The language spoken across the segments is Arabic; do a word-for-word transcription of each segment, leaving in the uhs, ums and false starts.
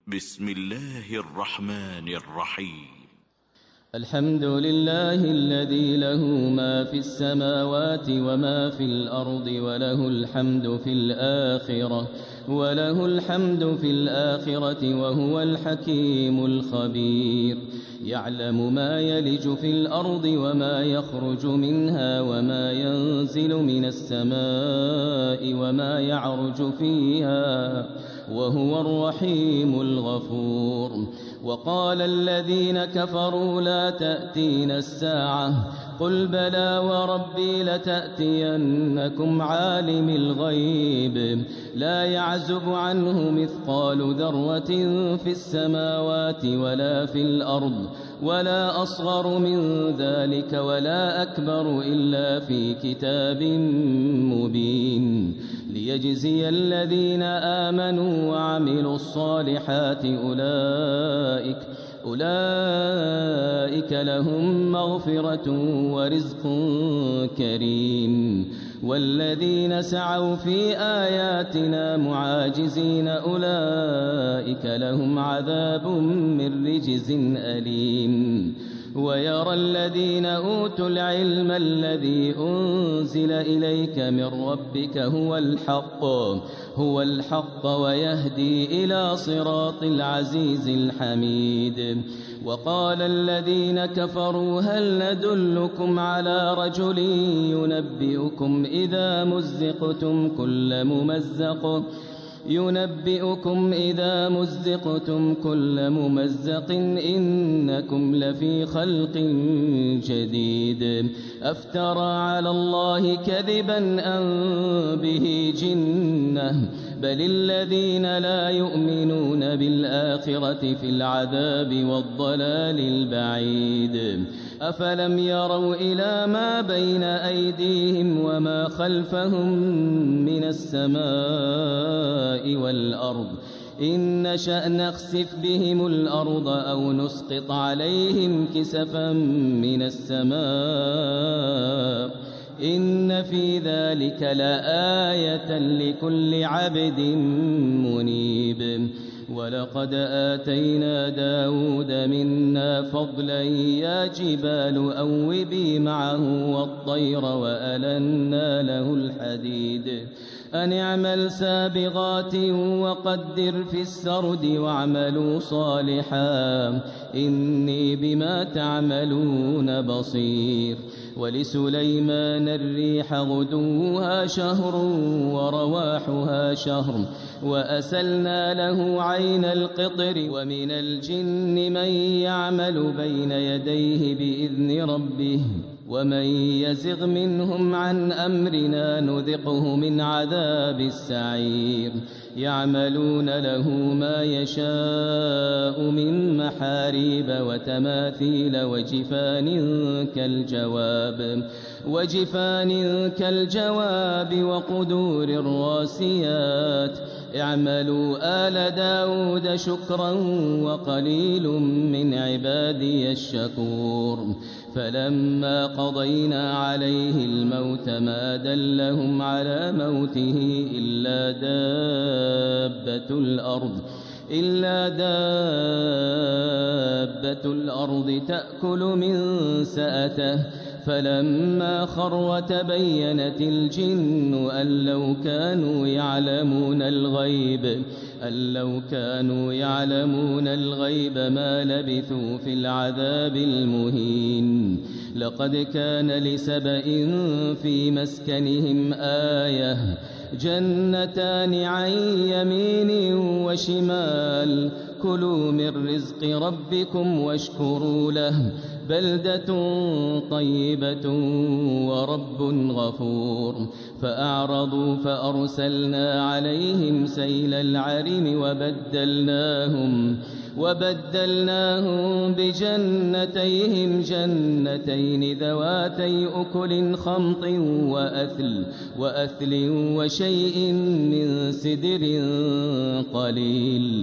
بسم الله الرحمن الرحيم. الحمد لله الذي له ما في السماوات وما في الأرض وله الحمد في الآخرة وله الحمد في الآخرة وهو الحكيم الخبير. يعلم ما يلج في الأرض وما يخرج منها وما ينزل من السماء وما يعرج فيها وهو الرحيم الغفور. وقال الذين كفروا لا تأتينا الساعة قل بلى وربي لتأتينكم عالم الغيب لا يعزب عنه مثقال ذرة في السماوات ولا في الأرض ولا أصغر من ذلك ولا أكبر إلا في كتاب مبين ليجزي الذين آمنوا وعملوا الصالحات أولئك أولئك لهم مغفرة ورزق كريم. والذين سعوا في آياتنا معاجزين أولئك لهم عذاب من رجز أليم. ويرى الذين أوتوا العلم الذي أنزل إليك من ربك هو الحق هو الحق ويهدي إلى صراط العزيز الحميد. وقال الذين كفروا هل ندلكم على رجل ينبئكم إذا مزقتم كل ممزق ينبئكم إذا مزقتم كل ممزق إنكم لفي خلق جديد أفترى على الله كذبا أم به جنة بل الذين لا يؤمنون بالآخرة في العذاب والضلال البعيد. أفلم يروا إلى ما بين أيديهم وما خلفهم من السماء والأرض إن نشأ نخسف بهم الأرض أو نسقط عليهم كسفا من السماء إن في ذلك لآية لكل عبد منيب. ولقد آتينا داود منا فضلا يا جبال أوبي معه والطير وألنا له الحديد أن اعمل سابغات وقدر في السرد واعملوا صالحا إني بما تعملون بصير. ولسليمان الريح غدوها شهر ورواحها شهر وأسلنا له عين القطر ومن الجن من يعمل بين يديه بإذن ربه ومن يزغ منهم عن أمرنا نذقه من عذاب السعير. يعملون له ما يشاء من محاريب وتماثيل وجفان كالجواب وجفان كالجواب وقدور الراسيات اعملوا آل داود شكرا وقليل من عبادي الشكور. فلما قضينا عليه الموت ما دلهم على موته إلا دابة الأرض إلا دابة الأرض تأكل من سأته فلما خر تبينت الجن أن لو كانوا يعلمون الغيب أن لو كانوا يعلمون الغيب ما لبثوا في العذاب المهين. لقد كان لسبإ في مسكنهم آية جنتان عن يمين وشمال كلوا من رزق ربكم واشكروا له بلدة طيبة ورب غفور. فأعرضوا فأرسلنا عليهم سيل العرم وبدلناهم وبدلناهم بجنتيهم جنتين ذواتي أكل خمط وأثل وأثل وشيء من سدر قليل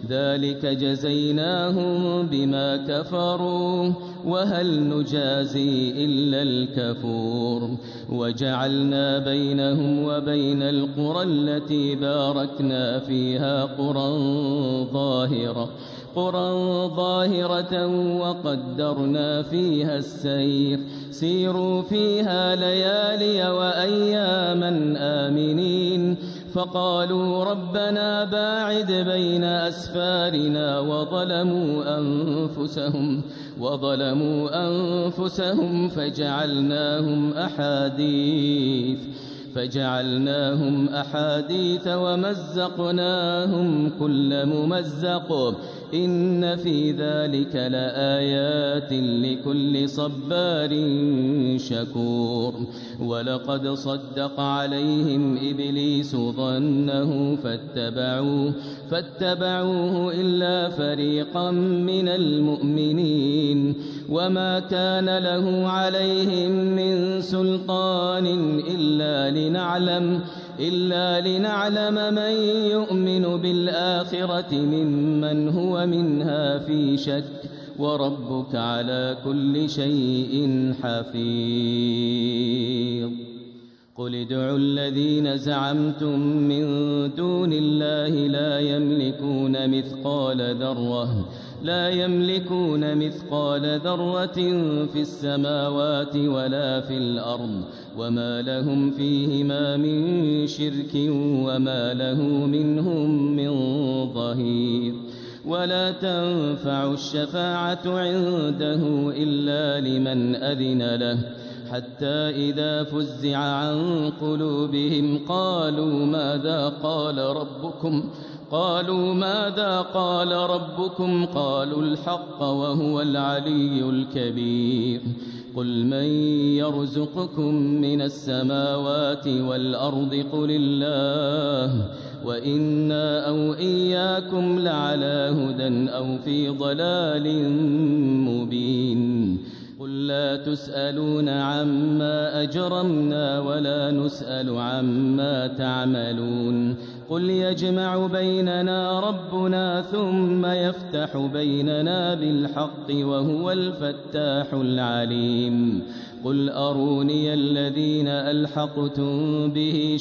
ذلك جزيناهم بما كفروا وهل نجازي إلا الكفور وجعلنا بينهم وبين القرى التي باركنا فيها قرى ظاهرة قرى ظاهرة وقدرنا فيها السير سيروا فيها ليالي وأياما آمنين فقالوا ربنا باعد بين أسفارنا وظلموا أنفسهم وظلموا أنفسهم فجعلناهم أحاديث فجعلناهم أحاديث ومزقناهم كل ممزق إن في ذلك لآيات لكل صبار شكور ولقد صدق عليهم إبليس ظنه فاتبعوه فاتبعوه إلا فريقا من المؤمنين وما كان له عليهم من سلطان إلا لنعلم إلا لنعلم من يؤمن بالآخرة ممن هو منها في شك وربك على كل شيء حفيظ قل ادعوا الذين زعمتم من دون الله لا يملكون مثقال ذرة لا يملكون مثقال ذرة في السماوات ولا في الأرض وما لهم فيهما من شرك وما له منهم من ظهير ولا تنفع الشفاعة عنده إلا لمن أذن له حتى إذا فزع عن قلوبهم قالوا ماذا قال ربكم قالوا ماذا قال ربكم قالوا الحق وهو العلي الكبير قل من يرزقكم من السماوات والأرض قل الله وإنا أو إياكم لعلى هدى أو في ضلال مبين قل لا تسألون عما أجرمنا ولا نسأل عما تعملون قل يجمع بيننا ربنا ثم يفتح بيننا بالحق وهو الفتاح العليم قل أروني الذين ألحقتم به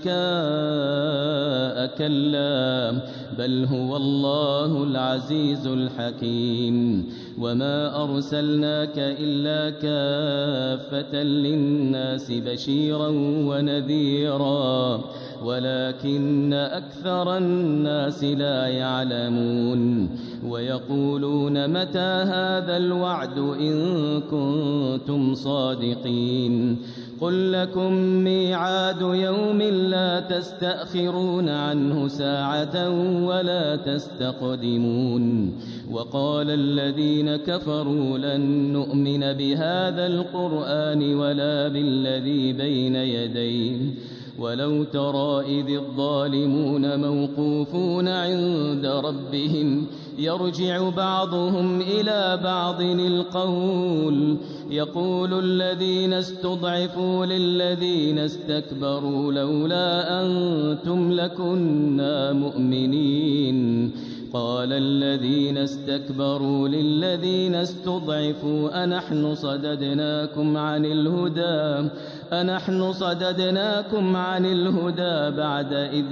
شركاء كلا بل هو الله العزيز الحكيم وما أرسلناك إلا كافة للناس بشيرا ونذيرا ولكن أكثر الناس لا يعلمون ويقولون متى هذا الوعد إن كنتم صادقين قل لكم ميعاد يوم لا تستأخرون عنه ساعة ولا تستقدمون وقال الذين كفروا لن نؤمن بهذا القرآن ولا بالذي بين يديه ولو ترى إذ الظالمون موقوفون عند ربهم يرجع بعضهم إلى بعض القول يقول الذين استضعفوا للذين استكبروا لولا أنتم لكنا مؤمنين قال الذين استكبروا للذين استضعفوا أنحن صددناكم عن الهدى أنحن صددناكم عن الهدى بعد إذ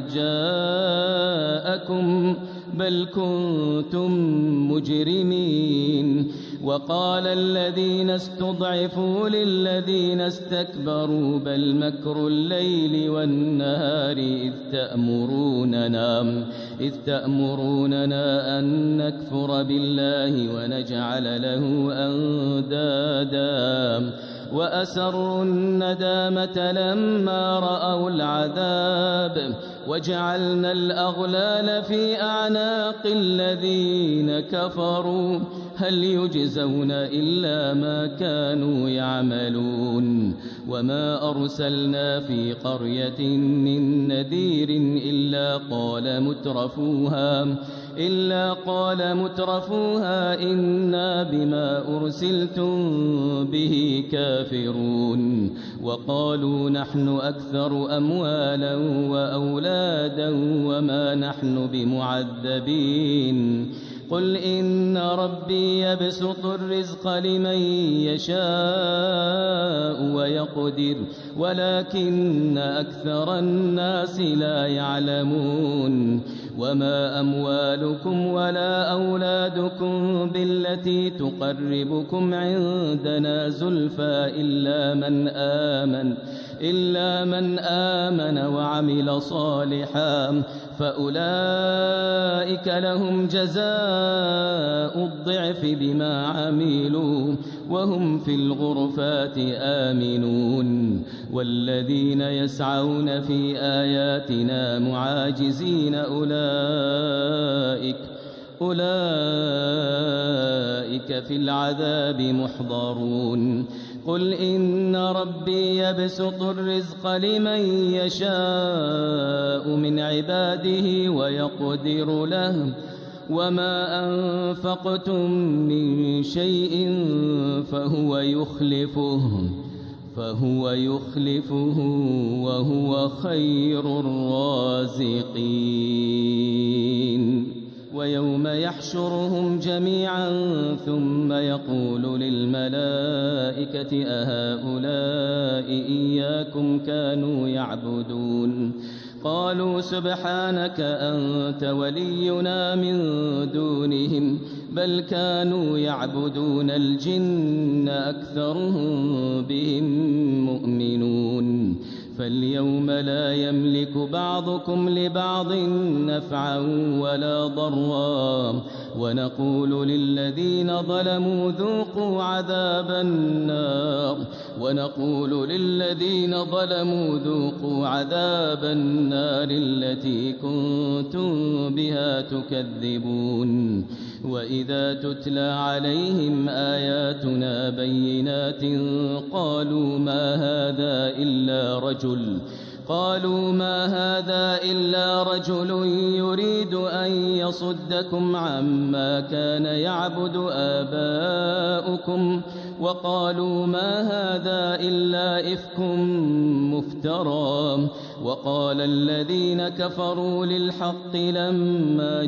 جاءكم بل كنتم مجرمين وقال الذين استضعفوا للذين استكبروا بل مكر الليل والنهار إذ تأمروننا إذ تأمروننا أن نكفر بالله ونجعل له أندادا وأسروا الندامة لما رأوا العذاب وجعلنا الأغلال في أعناق الذين كفروا هل يجزون إلا ما كانوا يعملون وما أرسلنا في قرية من نذير إلا قال مترفوها إلا قال مترفوها إنا بما أرسلتم به كافرون وقالوا نحن أكثر أموالا وأولادا وما نحن بمعذبين قل إن ربي يبسط الرزق لمن يشاء ويقدر ولكن أكثر الناس لا يعلمون وما أموالكم ولا أولادكم بالتي تقربكم عندنا زلفى إلا من آمن إلا من آمن وعمل صالحا فأولئك لهم جزاء الضعف بما عملوا وهم في الغرفات آمنون والذين يسعون في آياتنا معاجزين أولئك أولئك في العذاب محضرون قل إن ربي يبسط الرزق لمن يشاء من عباده ويقدر له وما أنفقتم من شيء فهو يخلفه فهو يخلفه وهو خير الرازقين ويوم يحشرهم جميعا ثم يقول للملائكة أهؤلاء إياكم كانوا يعبدون قالوا سبحانك أنت ولينا من دونهم بل كانوا يعبدون الجن أكثرهم بهم مؤمنون فاليوم لا يملك بعضكم لبعض نفعا ولا ضرا ونقول للذين ظلموا ذوقوا عذاب النار ونقول للذين ظلموا ذوقوا عذاب النار التي كنتم بها تكذبون وإذا تتلى عليهم آياتنا بينات قالوا ما هذا إلا رجل قالوا ما هذا إلا رجل يريد أن يصدكم عما كان يعبد آباؤكم وقالوا ما هذا إلا إفك مفترى وقال الذين كفروا للحق لما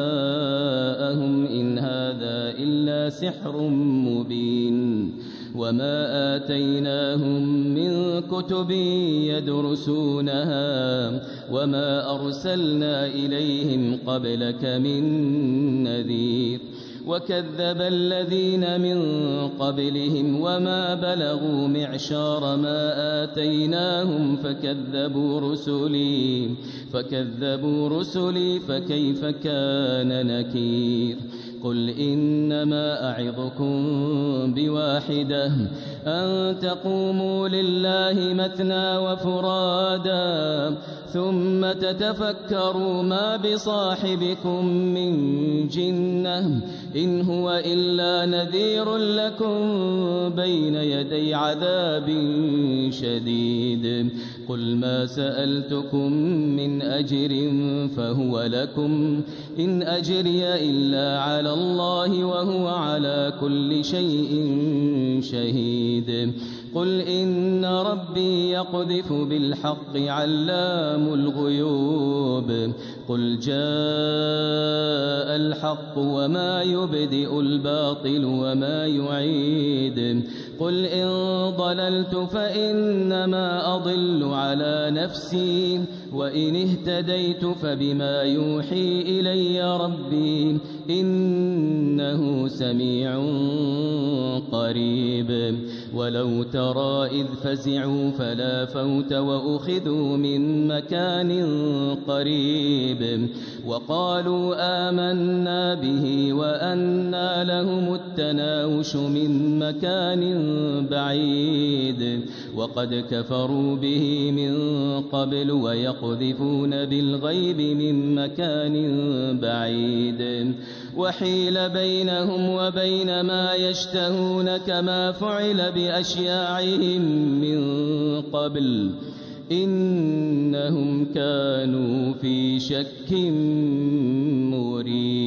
جاءهم إن هذا إلا سحر مبين وما آتيناهم من كتب يدرسونها وما أرسلنا إليهم قبلك من نذير وكذب الذين من قبلهم وما بلغوا معشار ما آتيناهم فكذبوا رسلي فكذبوا رسلي فكيف كان نكير قل إنما أعظكم بواحدة أن تقوموا لله مثنى وفرادا ثم تتفكروا ما بصاحبكم من جنة إن هو إلا نذير لكم بين يدي عذاب شديد قل ما سألتكم من أجر فهو لكم إن أجري إلا على الله وهو على كل شيء شهيد قل إن ربي يقذف بالحق علام الغيوب قل جاء الحق وما يبدئ الباطل وما يعيد قل إن ضللت فإنما أضل على نفسي وإن اهتديت فبما يوحي إلي ربي إنه سميع قريب ولو ترى إذ فزعوا فلا فوت وأخذوا من مكان قريب وقالوا آمنا به وأنى لهم التناوش من مكان بعيد وقد كفروا به من قبل ويقذفون بالغيب من مكان بعيد وحيل بينهم وبين ما يشتهون كما فعل بأشياعهم من قبل إنهم كانوا في شك مريب.